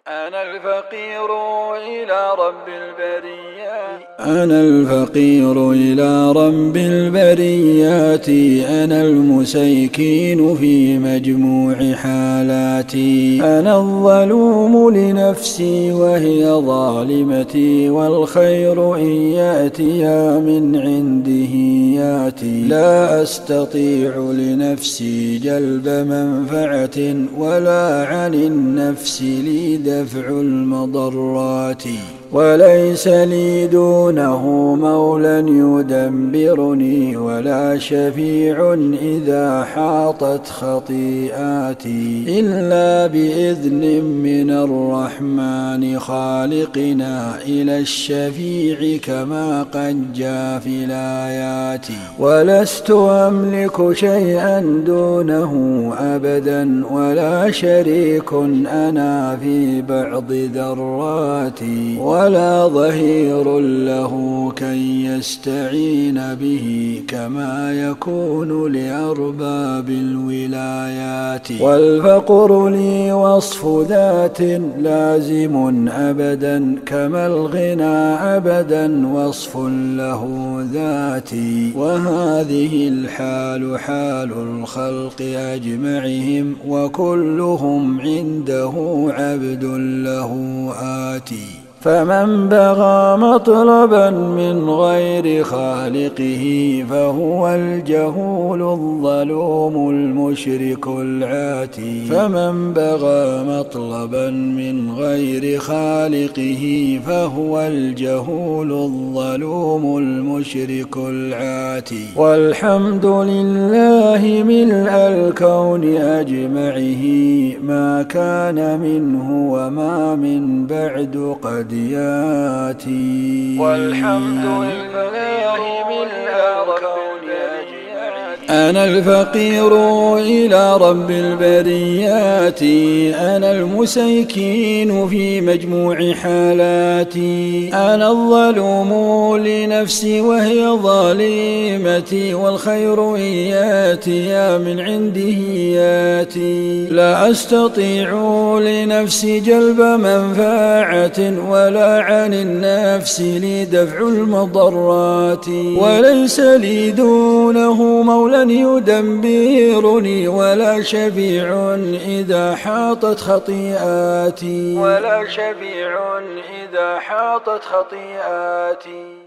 أنا الفقير إلى رب البريات. أنا الفقير إلى رب البريات. أنا المسيكين في مجموع حالاتي. أنا الظلوم لنفسي وهي ظالمتي، والخير إن يأتي من عنده يأتي. لا أستطيع لنفسي جلب منفعة، ولا عن النفس لي دفع المضرات. وليس لي دونه مولى يدبرني، ولا شفيع إذا حاطت خطيئاتي، إلا بإذن من الرحمن خالقنا إلى الشفيع كما قد جاء في الآيات. ولست أملك شيئا دونه أبدا، ولا شريك أنا في بعض ذراتي، ولا ظهير له كي يستعين به كما يكون لأرباب الولايات. والفقر لي وصف ذات لازم أبدا، كما الغنى أبدا وصف له ذاتي. وهذه الحال حال الخلق أجمعهم، وكلهم عنده عبد له آتي. فمن بغى مطلبا من غير خالقه، فهو الجهول الظلوم المشرك العاتي. فمن بغى مطلبا من غير خالقه، فهو الجهول الظلوم المشرك العاتي. والحمد لله ملء الكون أجمعه، ما كان منه وما من بعد قد ياتي. والحمد لله ملء الكون أجمعين. أنا الفقير إلى رب البريات. أنا المسيكين في مجموع حالاتي. أنا الظلوم لنفسي وهي ظالمتي، والخير إن يأتي من عنده يأتي. لا أستطيع لنفسي جلب منفعة، ولا عن النفس لي دفع المضرات. وليس لي دونه مولى يدبرني، ولا شفيع إذا حاطت خطيئاتي. ولا شفيع إذا حاطت خطيئاتي.